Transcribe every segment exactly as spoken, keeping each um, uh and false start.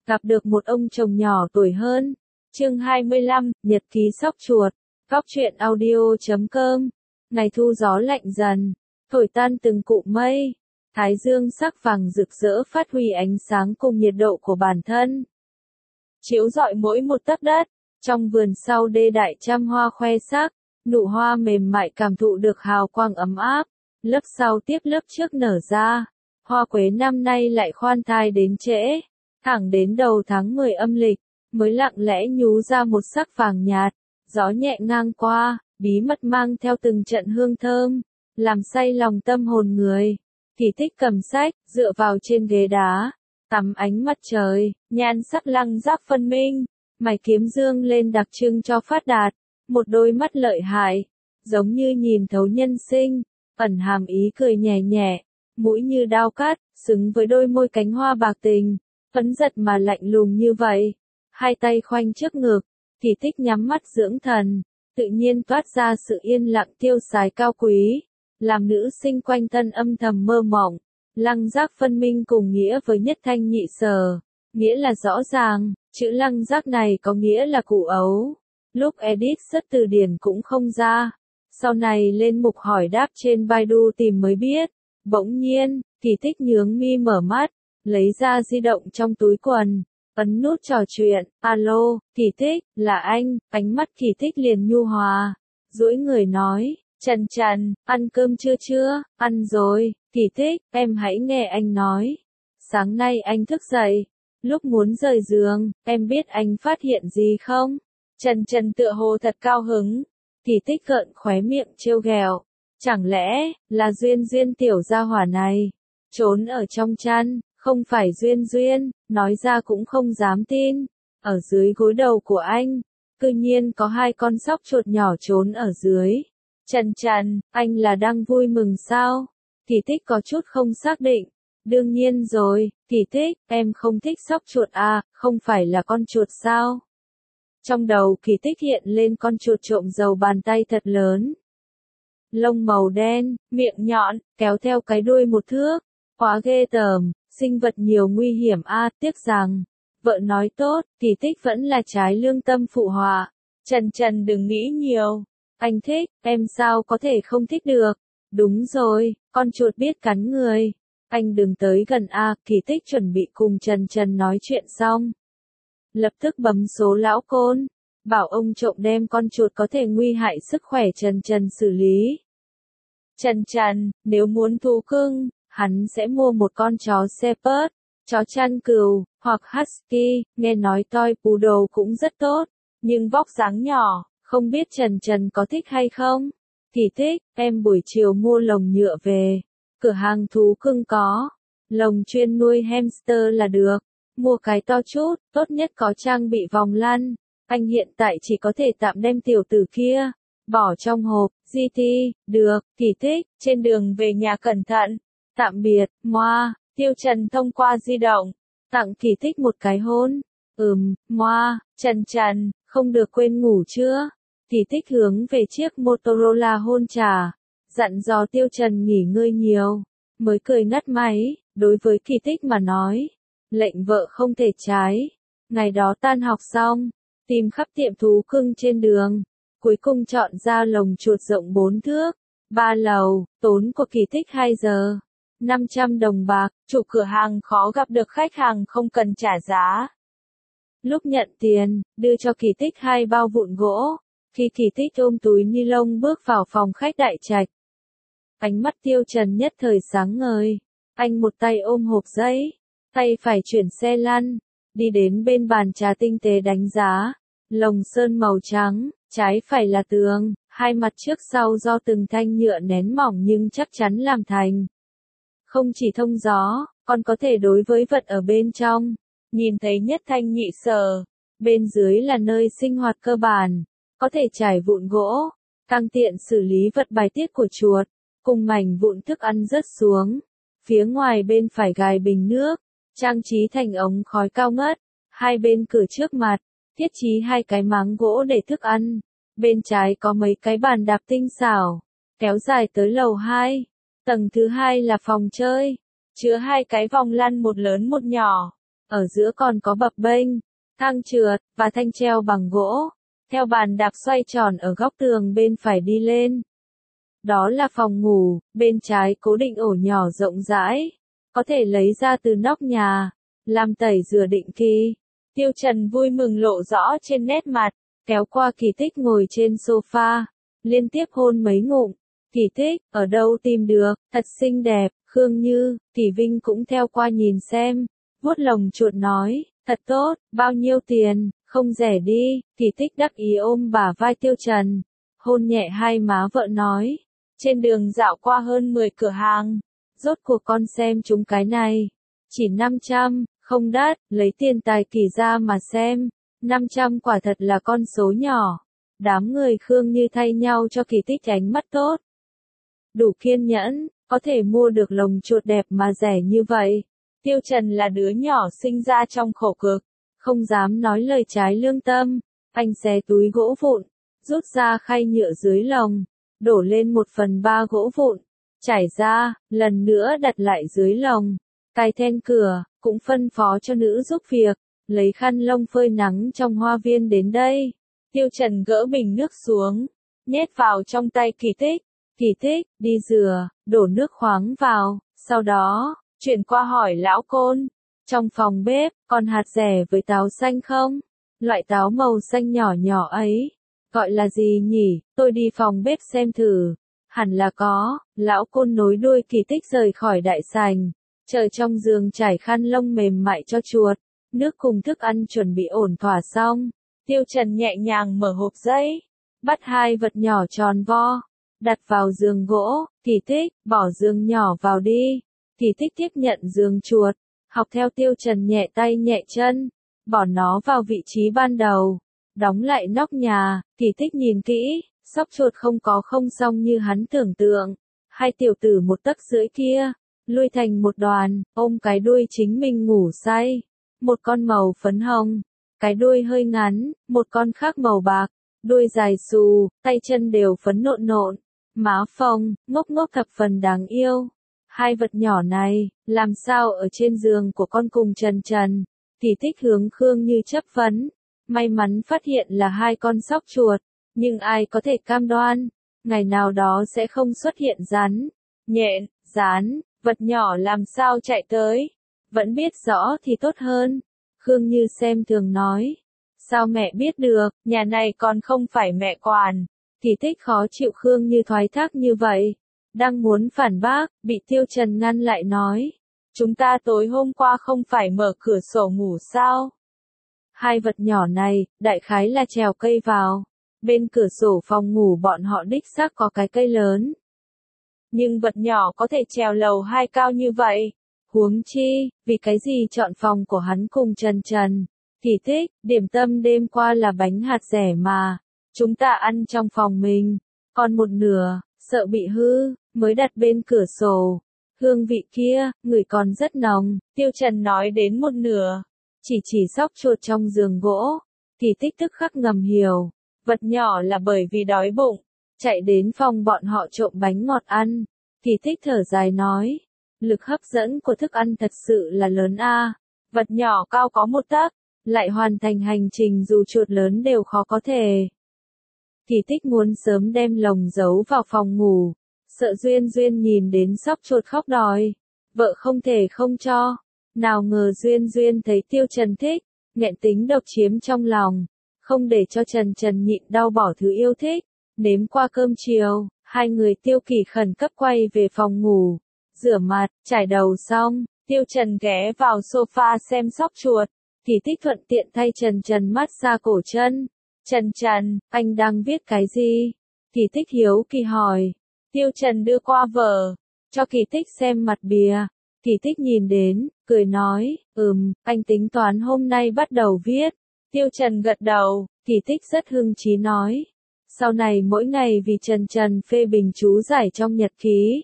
gặp được một ông chồng nhỏ tuổi hơn. Chương hai mươi lăm, Nhật ký sóc chuột, góc truyện audio chấm com. Ngày thu gió lạnh dần, thổi tan từng cụm mây, thái dương sắc vàng rực rỡ phát huy ánh sáng cùng nhiệt độ của bản thân. Chiếu rọi mỗi một tấc đất, trong vườn sau đê đại trăm hoa khoe sắc, nụ hoa mềm mại cảm thụ được hào quang ấm áp, lớp sau tiếp lớp trước nở ra. Hoa quế năm nay lại khoan thai đến trễ, thẳng đến đầu tháng mười âm lịch, mới lặng lẽ nhú ra một sắc vàng nhạt, gió nhẹ ngang qua, bí mật mang theo từng trận hương thơm, làm say lòng tâm hồn người. Kỳ Tích cầm sách, dựa vào trên ghế đá, tắm ánh mặt trời, nhan sắc lăng giác phân minh, mày kiếm dương lên đặc trưng cho phát đạt, một đôi mắt lợi hại, giống như nhìn thấu nhân sinh, ẩn hàm ý cười nhẹ nhẹ, mũi như đao cắt, xứng với đôi môi cánh hoa bạc tình, phấn giật mà lạnh lùng như vậy. Hai tay khoanh trước ngực, Kỳ Tích nhắm mắt dưỡng thần, tự nhiên toát ra sự yên lặng tiêu sái cao quý, làm nữ sinh quanh thân âm thầm mơ mộng. Lăng giác phân minh cùng nghĩa với nhất thanh nhị sở, nghĩa là rõ ràng, chữ lăng giác này có nghĩa là cụ ấu. Lúc edit xuất từ điển cũng không ra, sau này lên mục hỏi đáp trên Baidu tìm mới biết. Bỗng nhiên, Kỳ Tích nhướng mi mở mắt, lấy ra di động trong túi quần, ấn nút trò chuyện. Alo, Kỳ Tích, là anh. Ánh mắt Kỳ Tích liền nhu hòa, duỗi người nói, Trần Trần, ăn cơm chưa chưa? Ăn rồi. Kỳ Tích, em hãy nghe anh nói. Sáng nay anh thức dậy, lúc muốn rời giường, em biết anh phát hiện gì không? Trần Trần tựa hồ thật cao hứng. Kỳ Tích gợn khóe miệng trêu ghẹo. Chẳng lẽ, là Duyên Duyên tiểu gia hỏa này, trốn ở trong chăn, không phải Duyên Duyên, nói ra cũng không dám tin. Ở dưới gối đầu của anh, cư nhiên có hai con sóc chuột nhỏ trốn ở dưới. Trần Trần, anh là đang vui mừng sao? Kỳ Tích có chút không xác định. Đương nhiên rồi, Kỳ Tích, em không thích sóc chuột à, không phải là con chuột sao? Trong đầu Kỳ Tích hiện lên con chuột trộm dầu bàn tay thật lớn. Lông màu đen, miệng nhọn, kéo theo cái đuôi một thước, quá ghê tởm, sinh vật nhiều nguy hiểm a, à, tiếc rằng, vợ nói tốt, Kỳ Tích vẫn là trái lương tâm phụ họa. Trần Trần đừng nghĩ nhiều, anh thích, em sao có thể không thích được, đúng rồi, con chuột biết cắn người, anh đừng tới gần a, à, Kỳ Tích chuẩn bị cùng Trần Trần nói chuyện xong. Lập tức bấm số lão côn, bảo ông trộm đem con chuột có thể nguy hại sức khỏe Trần Trần xử lý. Trần Trần, nếu muốn thú cưng, hắn sẽ mua một con chó Shepherd, chó chăn cừu, hoặc Husky, nghe nói toy poodle cũng rất tốt, nhưng vóc dáng nhỏ, không biết Trần Trần có thích hay không? Kỳ Tích, em buổi chiều mua lồng nhựa về, cửa hàng thú cưng có, lồng chuyên nuôi hamster là được, mua cái to chút, tốt nhất có trang bị vòng lăn. Anh hiện tại chỉ có thể tạm đem tiểu tử kia bỏ trong hộp. giê tê, được. Kỳ Tích, trên đường về nhà cẩn thận. Tạm biệt, moa. Tiêu Trần thông qua di động, tặng Kỳ Tích một cái hôn. Ừm, moa. Trần Trần, không được quên ngủ chưa? Kỳ Tích hướng về chiếc Motorola hôn trả, dặn dò Tiêu Trần nghỉ ngơi nhiều, mới cười ngắt máy. Đối với Kỳ Tích mà nói, lệnh vợ không thể trái. Ngày đó tan học xong, tìm khắp tiệm thú cưng trên đường, cuối cùng chọn ra lồng chuột rộng bốn thước, ba lầu, tốn của Kỳ Tích hai giờ, năm trăm đồng bạc, chủ cửa hàng khó gặp được khách hàng không cần trả giá. Lúc nhận tiền, đưa cho Kỳ Tích hai bao vụn gỗ, khi Kỳ Tích ôm túi ni lông bước vào phòng khách đại trạch. Ánh mắt Tiêu Trần nhất thời sáng ngời, anh một tay ôm hộp giấy, tay phải chuyển xe lăn, đi đến bên bàn trà tinh tế đánh giá. Lồng sơn màu trắng, trái phải là tường, hai mặt trước sau do từng thanh nhựa nén mỏng nhưng chắc chắn làm thành. Không chỉ thông gió, còn có thể đối với vật ở bên trong. Nhìn thấy nhất thanh nhị sở, bên dưới là nơi sinh hoạt cơ bản, có thể trải vụn gỗ, càng tiện xử lý vật bài tiết của chuột, cùng mảnh vụn thức ăn rớt xuống. Phía ngoài bên phải gài bình nước, trang trí thành ống khói cao ngất, hai bên cửa trước mặt, thiết trí hai cái máng gỗ để thức ăn, bên trái có mấy cái bàn đạp tinh xảo, kéo dài tới lầu hai, tầng thứ hai là phòng chơi, chứa hai cái vòng lăn một lớn một nhỏ, ở giữa còn có bập bênh, thang trượt, và thanh treo bằng gỗ. Theo bàn đạp xoay tròn ở góc tường bên phải đi lên. Đó là phòng ngủ, bên trái cố định ổ nhỏ rộng rãi, có thể lấy ra từ nóc nhà, làm tẩy rửa định kỳ. Tiêu Trần vui mừng lộ rõ trên nét mặt, kéo qua Kỳ Tích ngồi trên sofa, liên tiếp hôn mấy ngụm. Kỳ Tích, ở đâu tìm được, thật xinh đẹp. Khương Như, Kỳ Vinh cũng theo qua nhìn xem, vuốt lồng chuột nói, thật tốt, bao nhiêu tiền, không rẻ đi. Kỳ Tích đắc ý ôm bả vai Tiêu Trần, hôn nhẹ hai má vợ nói, trên đường dạo qua hơn mười cửa hàng, rốt cuộc con xem chúng cái này, chỉ năm trăm, không đắt, lấy tiền tài Kỳ ra mà xem, năm trăm quả thật là con số nhỏ. Đám người Khương Như thay nhau cho Kỳ Tích ánh mắt tốt. Đủ kiên nhẫn, có thể mua được lồng chuột đẹp mà rẻ như vậy. Tiêu Trần là đứa nhỏ sinh ra trong khổ cực, không dám nói lời trái lương tâm. Anh xé túi gỗ vụn, rút ra khay nhựa dưới lồng, đổ lên một phần ba gỗ vụn, trải ra, lần nữa đặt lại dưới lồng. Cài then cửa, cũng phân phó cho nữ giúp việc, lấy khăn lông phơi nắng trong hoa viên đến đây. Tiêu Trần gỡ bình nước xuống, nhét vào trong tay Kỳ Tích. Kỳ Tích, đi rửa, đổ nước khoáng vào, sau đó, chuyển qua hỏi lão Côn. Trong phòng bếp, còn hạt dẻ với táo xanh không? Loại táo màu xanh nhỏ nhỏ ấy, gọi là gì nhỉ? Tôi đi phòng bếp xem thử. Hẳn là có. Lão Côn nối đuôi Kỳ Tích rời khỏi đại sảnh, chờ trong giường trải khăn lông mềm mại cho chuột. Nước cùng thức ăn chuẩn bị ổn thỏa xong. Tiêu Trần nhẹ nhàng mở hộp giấy, bắt hai vật nhỏ tròn vo, đặt vào giường gỗ. Kỳ Tích, bỏ giường nhỏ vào đi. Kỳ Tích tiếp nhận giường chuột, học theo Tiêu Trần nhẹ tay nhẹ chân, bỏ nó vào vị trí ban đầu, đóng lại nóc nhà. Kỳ Tích nhìn kỹ, sóc chuột không có không xong như hắn tưởng tượng. Hai tiểu tử một tấc rưỡi kia, lui thành một đoàn, ôm cái đuôi chính mình ngủ say. Một con màu phấn hồng, cái đuôi hơi ngắn, một con khác màu bạc, đuôi dài xù, tay chân đều phấn nộn nộn, má phồng, ngốc ngốc thập phần đáng yêu. Hai vật nhỏ này, làm sao ở trên giường của con cùng Trần Trần? Kỳ Tích hướng Khương Như chấp vấn. May mắn phát hiện là hai con sóc chuột, nhưng ai có thể cam đoan, ngày nào đó sẽ không xuất hiện rắn, nhện, gián, vật nhỏ làm sao chạy tới. Vẫn biết rõ thì tốt hơn. Khương Như xem thường nói. Sao mẹ biết được, nhà này còn không phải mẹ quản. Kỳ Tích khó chịu Khương Như thoái thác như vậy. Đang muốn phản bác, bị Tiêu Trần ngăn lại nói. Chúng ta tối hôm qua không phải mở cửa sổ ngủ sao? Hai vật nhỏ này, đại khái là trèo cây vào. Bên cửa sổ phòng ngủ bọn họ đích xác có cái cây lớn. Nhưng vật nhỏ có thể trèo lầu hai cao như vậy. Huống chi, vì cái gì chọn phòng của hắn cùng Trần Trần. Kỳ Tích, điểm tâm đêm qua là bánh hạt dẻ mà. Chúng ta ăn trong phòng mình. Còn một nửa, sợ bị hư, mới đặt bên cửa sổ. Hương vị kia, người còn rất nồng. Tiêu Trần nói đến một nửa, chỉ chỉ sóc chuột trong giường gỗ. Kỳ Tích tức khắc ngầm hiểu. Vật nhỏ là bởi vì đói bụng, chạy đến phòng bọn họ trộm bánh ngọt ăn. Kỳ Tích thở dài nói. Lực hấp dẫn của thức ăn thật sự là lớn a. Vật nhỏ cao có một tấc, lại hoàn thành hành trình dù chuột lớn đều khó có thể. Kỳ Tích muốn sớm đem lồng giấu vào phòng ngủ, sợ Duyên Duyên nhìn đến sóc chuột khóc đòi, vợ không thể không cho. Nào ngờ Duyên Duyên thấy Tiêu Trần thích, nghẹn tính độc chiếm trong lòng, không để cho Trần Trần nhịn đau bỏ thứ yêu thích. Nếm qua cơm chiều, hai người Tiêu Kỳ khẩn cấp quay về phòng ngủ. Rửa mặt, trải đầu xong, Tiêu Trần ghé vào sofa xem sóc chuột. Kỳ Tích thuận tiện thay Trần Trần massage cổ chân. Trần Trần, anh đang viết cái gì? Kỳ Tích hiếu kỳ hỏi. Tiêu Trần đưa qua vở, cho Kỳ Tích xem mặt bìa. Kỳ Tích nhìn đến, cười nói, ừm, anh tính toán hôm nay bắt đầu viết. Tiêu Trần gật đầu, Kỳ Tích rất hưng chí nói. Sau này mỗi ngày vì Trần Trần phê bình chú giải trong nhật ký.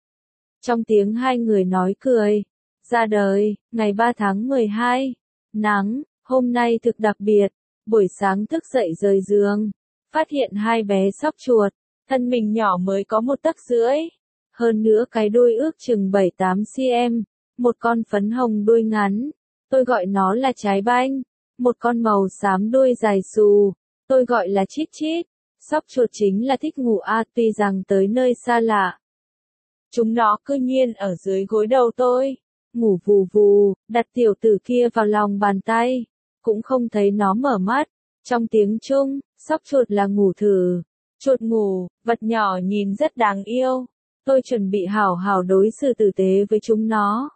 Trong tiếng hai người nói cười, ra đời, ngày ba tháng mười hai, nắng, hôm nay thực đặc biệt, buổi sáng thức dậy rời giường, phát hiện hai bé sóc chuột, thân mình nhỏ mới có một tấc rưỡi, hơn nữa cái đuôi ước chừng bảy tám xăng ti mét, một con phấn hồng đuôi ngắn, tôi gọi nó là trái banh. Một con màu xám đuôi dài xù, tôi gọi là chít chít. Sóc chuột chính là thích ngủ a, tuy rằng tới nơi xa lạ. Chúng nó cư nhiên ở dưới gối đầu tôi, ngủ vù vù, đặt tiểu tử kia vào lòng bàn tay, cũng không thấy nó mở mắt. Trong tiếng Trung, sóc chuột là ngủ thử. Chuột ngủ, vật nhỏ nhìn rất đáng yêu. Tôi chuẩn bị hảo hảo đối xử tử tế với chúng nó.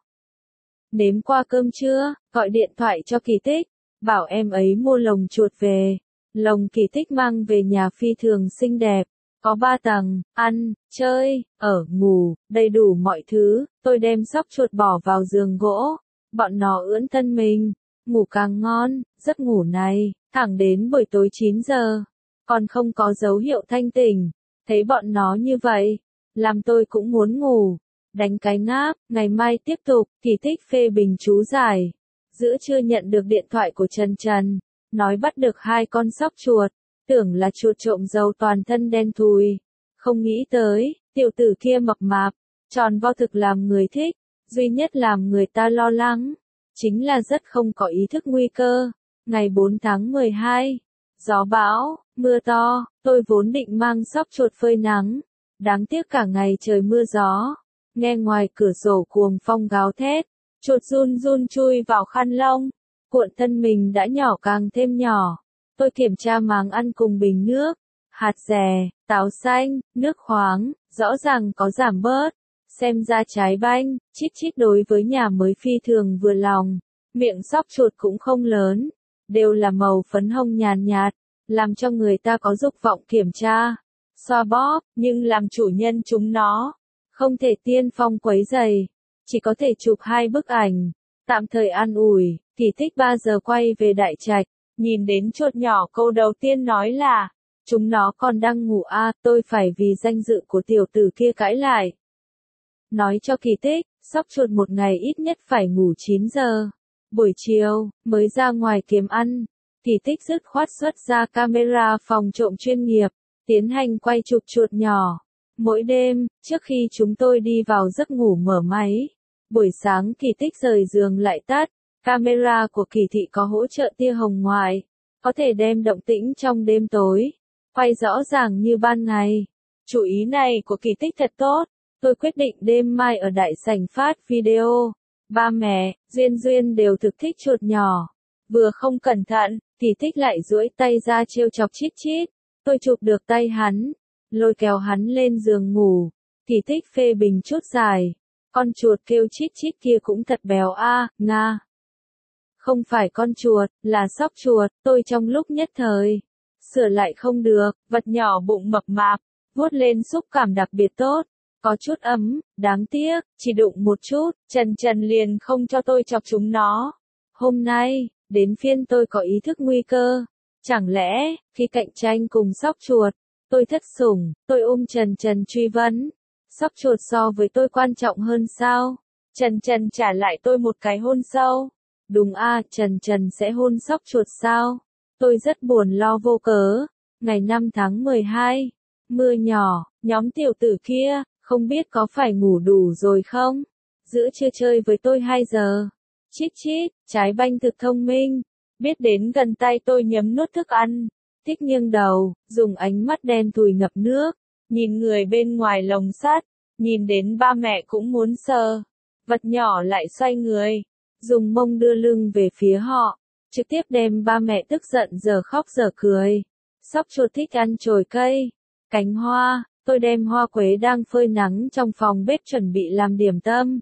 Nếm qua cơm trưa, gọi điện thoại cho Kỳ Tích, bảo em ấy mua lồng chuột về. Lồng Kỳ Tích mang về nhà phi thường xinh đẹp, có ba tầng, ăn, chơi, ở, ngủ, đầy đủ mọi thứ. Tôi đem sóc chuột bỏ vào giường gỗ, bọn nó ưỡn thân mình, ngủ càng ngon. Giấc ngủ này, thẳng đến buổi tối chín giờ, còn không có dấu hiệu thanh tỉnh. Thấy bọn nó như vậy, làm tôi cũng muốn ngủ. Đánh cái ngáp, ngày mai tiếp tục. Kỳ Tích phê bình chú giải. Giữa trưa nhận được điện thoại của Trần Trần, nói bắt được hai con sóc chuột, tưởng là chuột trộm dầu toàn thân đen thùi. Không nghĩ tới, tiểu tử kia mập mạp, tròn vo thực làm người thích, duy nhất làm người ta lo lắng, chính là rất không có ý thức nguy cơ. Ngày bốn tháng mười hai, gió bão, mưa to, tôi vốn định mang sóc chuột phơi nắng, đáng tiếc cả ngày trời mưa gió, nghe ngoài cửa sổ cuồng phong gào thét, chuột run run chui vào khăn lông, cuộn thân mình đã nhỏ càng thêm nhỏ. Tôi kiểm tra màng ăn cùng bình nước, hạt dẻ, táo xanh, nước khoáng, rõ ràng có giảm bớt. Xem ra trái banh, chít chít đối với nhà mới phi thường vừa lòng. Miệng sóc chuột cũng không lớn, đều là màu phấn hồng nhàn nhạt, làm cho người ta có dục vọng kiểm tra, xoa bóp, nhưng làm chủ nhân chúng nó, không thể tiên phong quấy giày, chỉ có thể chụp hai bức ảnh, tạm thời an ủi. Kỳ Tích ba giờ quay về Đại Trạch, nhìn đến chuột nhỏ câu đầu tiên nói là, chúng nó còn đang ngủ à, tôi phải vì danh dự của tiểu tử kia cãi lại. Nói cho Kỳ Tích, sóc chuột một ngày ít nhất phải ngủ chín giờ. Buổi chiều, mới ra ngoài kiếm ăn, Kỳ Tích dứt khoát xuất ra camera phòng trộm chuyên nghiệp, tiến hành quay chụp chuột nhỏ. Mỗi đêm, trước khi chúng tôi đi vào giấc ngủ mở máy, buổi sáng Kỳ Tích rời giường lại tắt. Camera của Kỳ thị có hỗ trợ tia hồng ngoại, có thể đem động tĩnh trong đêm tối, quay rõ ràng như ban ngày. Chủ ý này của Kỳ Tích thật tốt, tôi quyết định đêm mai ở đại sảnh phát video. Ba mẹ, Duyên Duyên đều thực thích chuột nhỏ. Vừa không cẩn thận, Kỳ Tích lại duỗi tay ra trêu chọc chít chít. Tôi chụp được tay hắn, lôi kéo hắn lên giường ngủ. Kỳ Tích phê bình chút dài. Con chuột kêu chít chít kia cũng thật béo a, nga. Không phải con chuột, là sóc chuột. Tôi trong lúc nhất thời, sửa lại không được, vật nhỏ bụng mập mạp, vuốt lên xúc cảm đặc biệt tốt. Có chút ấm, đáng tiếc, chỉ đụng một chút, Trần Trần liền không cho tôi chọc chúng nó. Hôm nay, đến phiên tôi có ý thức nguy cơ. Chẳng lẽ, khi cạnh tranh cùng sóc chuột, tôi thất sủng, tôi ôm Trần Trần truy vấn. Sóc chuột so với tôi quan trọng hơn sao? Trần Trần trả lại tôi một cái hôn sâu. Đúng a, Trần Trần sẽ hôn sóc chuột sao? Tôi rất buồn lo vô cớ. Ngày năm tháng mười hai, mưa nhỏ, nhóm tiểu tử kia, không biết có phải ngủ đủ rồi không? Giữa trưa chơi với tôi hai giờ. Chít chít, trái banh thực thông minh. Biết đến gần tay tôi nhấm nuốt thức ăn. Thích nghiêng đầu, dùng ánh mắt đen thùi ngập nước. Nhìn người bên ngoài lồng sắt. Nhìn đến ba mẹ cũng muốn sờ. Vật nhỏ lại xoay người. Dùng mông đưa lưng về phía họ. Trực tiếp đem ba mẹ tức giận giờ khóc giờ cười. Sóc chuột thích ăn chồi cây, cánh hoa. Tôi đem hoa quế đang phơi nắng trong phòng bếp chuẩn bị làm điểm tâm.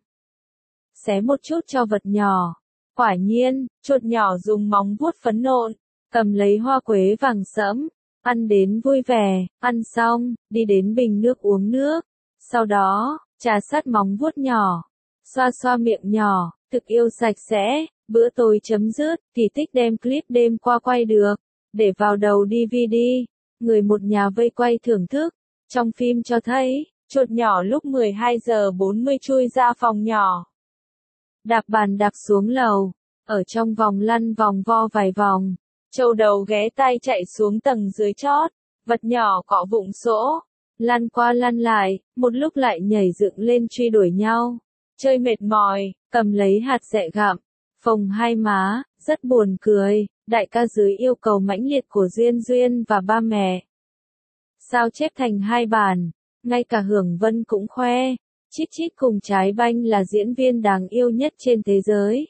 Xé một chút cho vật nhỏ. Quả nhiên, chuột nhỏ dùng móng vuốt phấn nộn, cầm lấy hoa quế vàng sẫm, ăn đến vui vẻ, ăn xong, đi đến bình nước uống nước. Sau đó, trà sát móng vuốt nhỏ, xoa xoa miệng nhỏ, thực yêu sạch sẽ. Bữa tối chấm dứt, Kỳ Tích đem clip đêm qua quay được, để vào đầu đê vê đê. Người một nhà vây quay thưởng thức. Trong phim cho thấy, chuột nhỏ lúc mười hai giờ bốn mươi chui ra phòng nhỏ. Đạp bàn đạp xuống lầu, ở trong vòng lăn vòng vo vài vòng. Châu đầu ghé tay chạy xuống tầng dưới chót, vật nhỏ cọ vụng sỗ, lăn qua lăn lại, một lúc lại nhảy dựng lên truy đuổi nhau. Chơi mệt mỏi, cầm lấy hạt dẻ gặm, phồng hai má, rất buồn cười, đại ca dưới yêu cầu mãnh liệt của Duyên Duyên và ba mẹ. Sao chép thành hai bản, ngay cả Hưởng Vân cũng khoe, Chít Chít cùng Trái Banh là diễn viên đáng yêu nhất trên thế giới.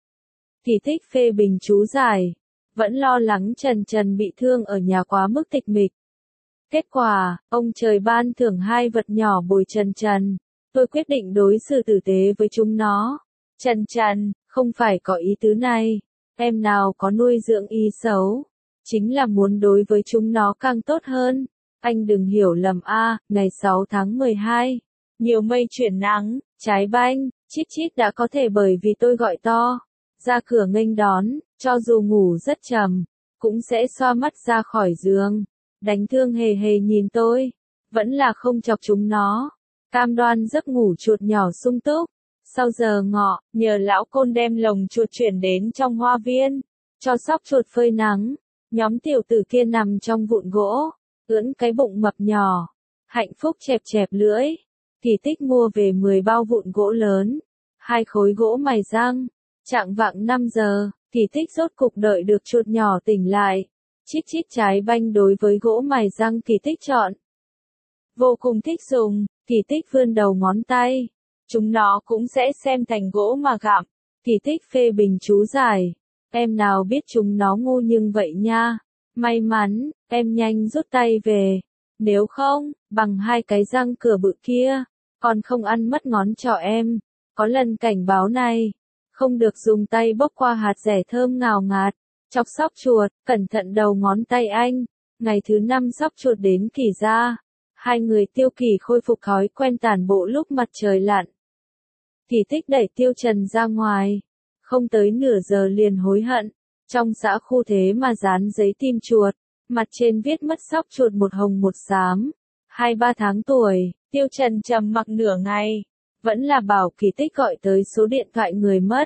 Kỳ Tích phê bình chú giải, vẫn lo lắng Trần Trần bị thương ở nhà quá mức tịch mịch. Kết quả, ông trời ban thưởng hai vật nhỏ bồi Trần Trần, tôi quyết định đối xử tử tế với chúng nó. Trần Trần, không phải có ý tứ này, em nào có nuôi dưỡng ý xấu, chính là muốn đối với chúng nó càng tốt hơn. Anh đừng hiểu lầm a, ngày sáu tháng mười hai, nhiều mây chuyển nắng, Trái Banh, Chít Chít đã có thể bởi vì tôi gọi to, ra cửa nghênh đón, cho dù ngủ rất trầm, cũng sẽ xoa mắt ra khỏi giường, đánh thương hề hề nhìn tôi, vẫn là không chọc chúng nó, cam đoan giấc ngủ chuột nhỏ sung túc. Sau giờ ngọ, nhờ lão Côn đem lồng chuột chuyển đến trong hoa viên, cho sóc chuột phơi nắng, nhóm tiểu tử kia nằm trong vụn gỗ, ưỡn cái bụng mập nhỏ, hạnh phúc chẹp chẹp lưỡi. Kỳ Tích mua về mười bao vụn gỗ lớn, hai khối gỗ mài răng. Trạng vạng năm giờ, Kỳ Tích rốt cục đợi được chuột nhỏ tỉnh lại. Chít Chít Trái Banh đối với gỗ mài răng Kỳ Tích chọn vô cùng thích dùng, Kỳ Tích vươn đầu ngón tay. Chúng nó cũng sẽ xem thành gỗ mà gặm. Kỳ Tích phê bình chú giải, em nào biết chúng nó ngu nhưng vậy nha. May mắn, em nhanh rút tay về. Nếu không, bằng hai cái răng cửa bự kia, còn không ăn mất ngón trỏ em. Có lần cảnh báo này, không được dùng tay bốc qua hạt dẻ thơm ngào ngạt. Chọc sóc chuột, cẩn thận đầu ngón tay anh. Ngày thứ năm sóc chuột đến Kỳ gia. Hai người Tiêu Kỳ khôi phục thói quen tản bộ lúc mặt trời lặn. Kỳ Tích đẩy Tiêu Trần ra ngoài. Không tới nửa giờ liền hối hận. Trong xã khu thế mà dán giấy tim chuột. Mặt trên viết mất sóc chuột một hồng một xám. Hai ba tháng tuổi, Tiêu Trần trầm mặc nửa ngày. Vẫn là bảo Kỳ Tích gọi tới số điện thoại người mất.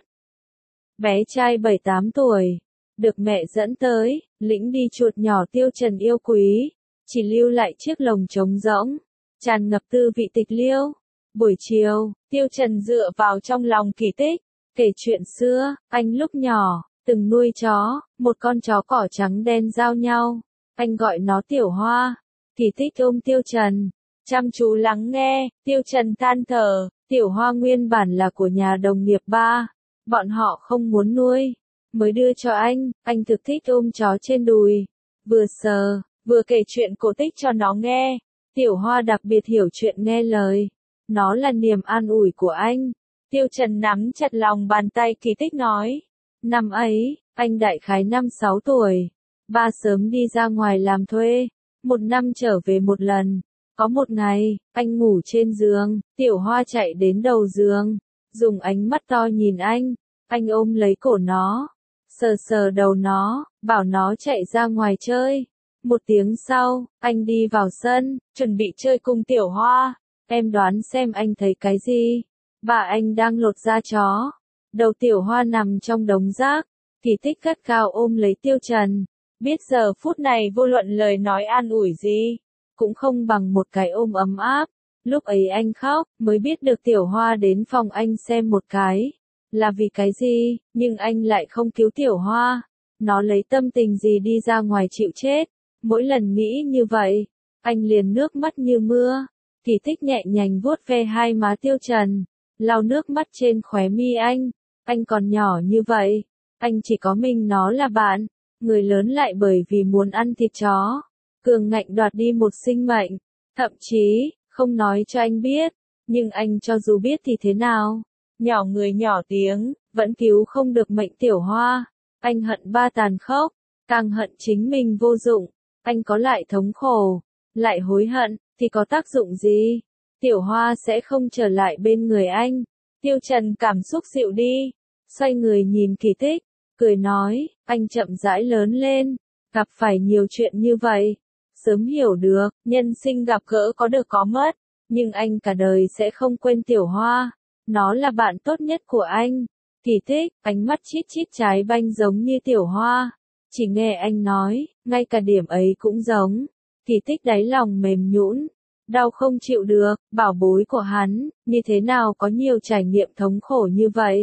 Bé trai bảy tám tuổi. Được mẹ dẫn tới, lĩnh đi chuột nhỏ Tiêu Trần yêu quý. Chỉ lưu lại chiếc lồng trống rỗng. Tràn ngập tư vị tịch liêu. Buổi chiều, Tiêu Trần dựa vào trong lòng Kỳ Tích. Kể chuyện xưa, anh lúc nhỏ, từng nuôi chó, một con chó cỏ trắng đen giao nhau. Anh gọi nó Tiểu Hoa. Kỳ Tích ôm Tiêu Trần, chăm chú lắng nghe. Tiêu Trần than thở, Tiểu Hoa nguyên bản là của nhà đồng nghiệp ba. Bọn họ không muốn nuôi, mới đưa cho anh. Anh thực thích ôm chó trên đùi, vừa sờ, vừa kể chuyện cổ tích cho nó nghe. Tiểu Hoa đặc biệt hiểu chuyện nghe lời. Nó là niềm an ủi của anh. Tiêu Trần nắm chặt lòng bàn tay Kỳ Tích nói. Năm ấy, anh đại khái năm sáu tuổi. Ba sớm đi ra ngoài làm thuê. Một năm trở về một lần. Có một ngày, anh ngủ trên giường. Tiểu Hoa chạy đến đầu giường. Dùng ánh mắt to nhìn anh. Anh ôm lấy cổ nó. Sờ sờ đầu nó. Bảo nó chạy ra ngoài chơi. Một tiếng sau, anh đi vào sân. Chuẩn bị chơi cùng Tiểu Hoa. Em đoán xem anh thấy cái gì? Bà anh đang lột da chó. Đầu Tiểu Hoa nằm trong đống rác. Kỳ Tích gắt gao ôm lấy Tiêu Trần. Biết giờ phút này vô luận lời nói an ủi gì, cũng không bằng một cái ôm ấm áp. Lúc ấy anh khóc, mới biết được Tiểu Hoa đến phòng anh xem một cái. Là vì cái gì, nhưng anh lại không cứu Tiểu Hoa. Nó lấy tâm tình gì đi ra ngoài chịu chết. Mỗi lần nghĩ như vậy, anh liền nước mắt như mưa. Kỳ Tích nhẹ nhàng vuốt ve hai má Tiêu Trần, lau nước mắt trên khóe mi anh. Anh còn nhỏ như vậy, anh chỉ có mình nó là bạn. Người lớn lại bởi vì muốn ăn thịt chó, cường ngạnh đoạt đi một sinh mệnh. Thậm chí, không nói cho anh biết, nhưng anh cho dù biết thì thế nào? Nhỏ người nhỏ tiếng, vẫn cứu không được mệnh Tiểu Hoa. Anh hận ba tàn khốc, càng hận chính mình vô dụng. Anh có lại thống khổ, lại hối hận, thì có tác dụng gì? Tiểu Hoa sẽ không trở lại bên người anh. Tiêu Trần cảm xúc dịu đi, xoay người nhìn Kỳ Tích, cười nói, anh chậm rãi lớn lên, gặp phải nhiều chuyện như vậy. Sớm hiểu được, nhân sinh gặp gỡ có được có mất, nhưng anh cả đời sẽ không quên Tiểu Hoa. Nó là bạn tốt nhất của anh. Kỳ Tích, ánh mắt Chít Chít Trái Banh giống như Tiểu Hoa. Chỉ nghe anh nói, ngay cả điểm ấy cũng giống. Kỳ Tích đáy lòng mềm nhũn, đau không chịu được, bảo bối của hắn, như thế nào có nhiều trải nghiệm thống khổ như vậy.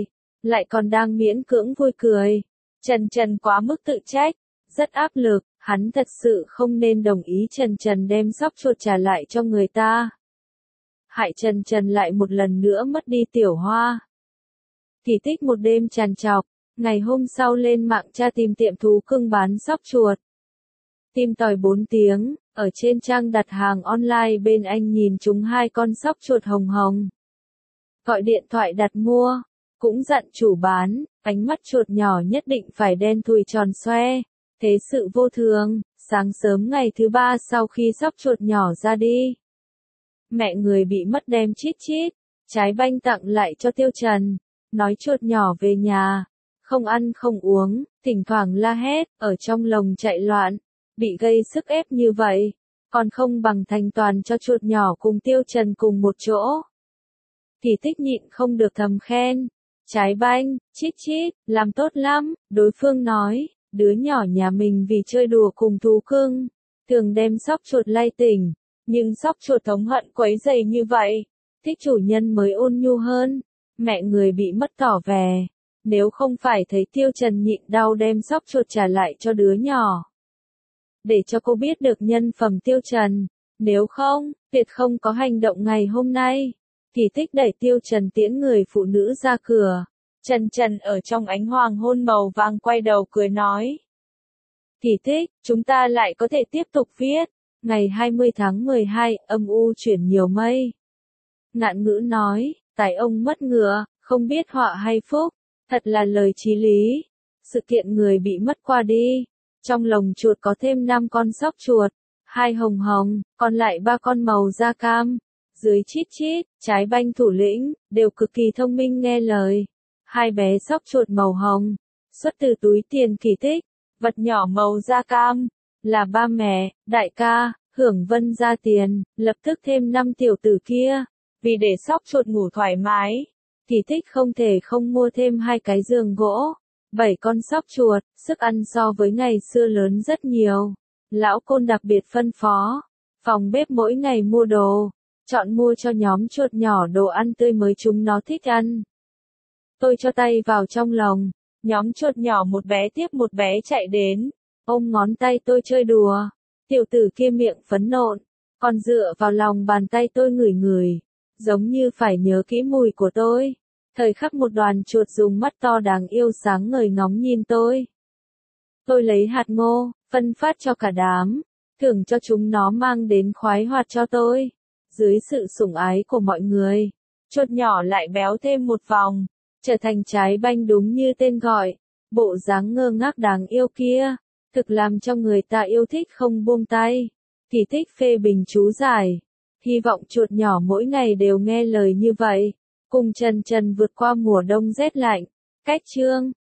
lại còn đang miễn cưỡng vui cười. Trần Trần quá mức tự trách, rất áp lực, hắn thật sự không nên đồng ý Trần Trần đem sóc chuột trả lại cho người ta. Hại Trần Trần lại một lần nữa mất đi Tiểu Hoa. Kỳ Tích một đêm tràn trọc, ngày hôm sau lên mạng tra tìm tiệm thú cưng bán sóc chuột. Tìm tòi bốn tiếng, ở trên trang đặt hàng online bên anh nhìn trúng hai con sóc chuột hồng hồng. Gọi điện thoại đặt mua, cũng dặn chủ bán, ánh mắt chuột nhỏ nhất định phải đen thui tròn xoe. Thế sự vô thường, sáng sớm ngày thứ ba sau khi sóc chuột nhỏ ra đi. Mẹ người bị mất đem chít chít, trái banh tặng lại cho Tiêu Trần, nói chuột nhỏ về nhà, không ăn không uống, thỉnh thoảng la hét, ở trong lồng chạy loạn, bị gây sức ép như vậy, còn không bằng thành toàn cho chuột nhỏ cùng Tiêu Trần cùng một chỗ. Kỳ Tích nhịn không được thầm khen, trái banh, chít chít, làm tốt lắm, đối phương nói, đứa nhỏ nhà mình vì chơi đùa cùng thú cưng, thường đem sóc chuột lay tỉnh, nhưng sóc chuột thống hận quấy rầy như vậy, thích chủ nhân mới ôn nhu hơn, mẹ người bị mất tỏ vẻ, nếu không phải thấy Tiêu Trần nhịn đau đem sóc chuột trả lại cho đứa nhỏ. Để cho cô biết được nhân phẩm Tiêu Trần, nếu không, tuyệt không có hành động ngày hôm nay. Kỳ Tích đẩy Tiêu Trần tiễn người phụ nữ ra cửa. Trần Trần ở trong ánh hoàng hôn màu vàng quay đầu cười nói. Kỳ Tích, chúng ta lại có thể tiếp tục viết. Ngày hai mươi tháng mười hai, âm u chuyển nhiều mây. Ngạn Ngữ nói, tài ông mất ngựa, không biết họa hay phúc, thật là lời chí lý. Sự kiện người bị mất qua đi. Trong lồng chuột có thêm năm con sóc chuột, hai hồng hồng, còn lại ba con màu da cam. Dưới chít chít, trái banh thủ lĩnh, đều cực kỳ thông minh nghe lời. Hai bé sóc chuột màu hồng, xuất từ túi tiền Kỳ Tích, vật nhỏ màu da cam, là ba mẹ, đại ca, Hưởng Vân ra tiền, lập tức thêm năm tiểu tử kia. Vì để sóc chuột ngủ thoải mái, Kỳ Tích không thể không mua thêm hai cái giường gỗ. Bảy con sóc chuột, sức ăn so với ngày xưa lớn rất nhiều. Lão Côn đặc biệt phân phó, phòng bếp mỗi ngày mua đồ, chọn mua cho nhóm chuột nhỏ đồ ăn tươi mới chúng nó thích ăn. Tôi cho tay vào trong lồng, nhóm chuột nhỏ một bé tiếp một bé chạy đến, ôm ngón tay tôi chơi đùa. Tiểu tử kia miệng phấn nộn, còn dựa vào lòng bàn tay tôi ngửi ngửi, giống như phải nhớ kỹ mùi của tôi. Thời khắc một đoàn chuột dùng mắt to đáng yêu sáng ngời ngóng nhìn tôi. Tôi lấy hạt ngô, phân phát cho cả đám, thưởng cho chúng nó mang đến khoái hoạt cho tôi. Dưới sự sủng ái của mọi người, chuột nhỏ lại béo thêm một vòng, trở thành trái banh đúng như tên gọi. Bộ dáng ngơ ngác đáng yêu kia, thực làm cho người ta yêu thích không buông tay. Kỳ Tích phê bình chú giải, hy vọng chuột nhỏ mỗi ngày đều nghe lời như vậy, cùng Trần Trần vượt qua mùa đông rét lạnh. Cách chương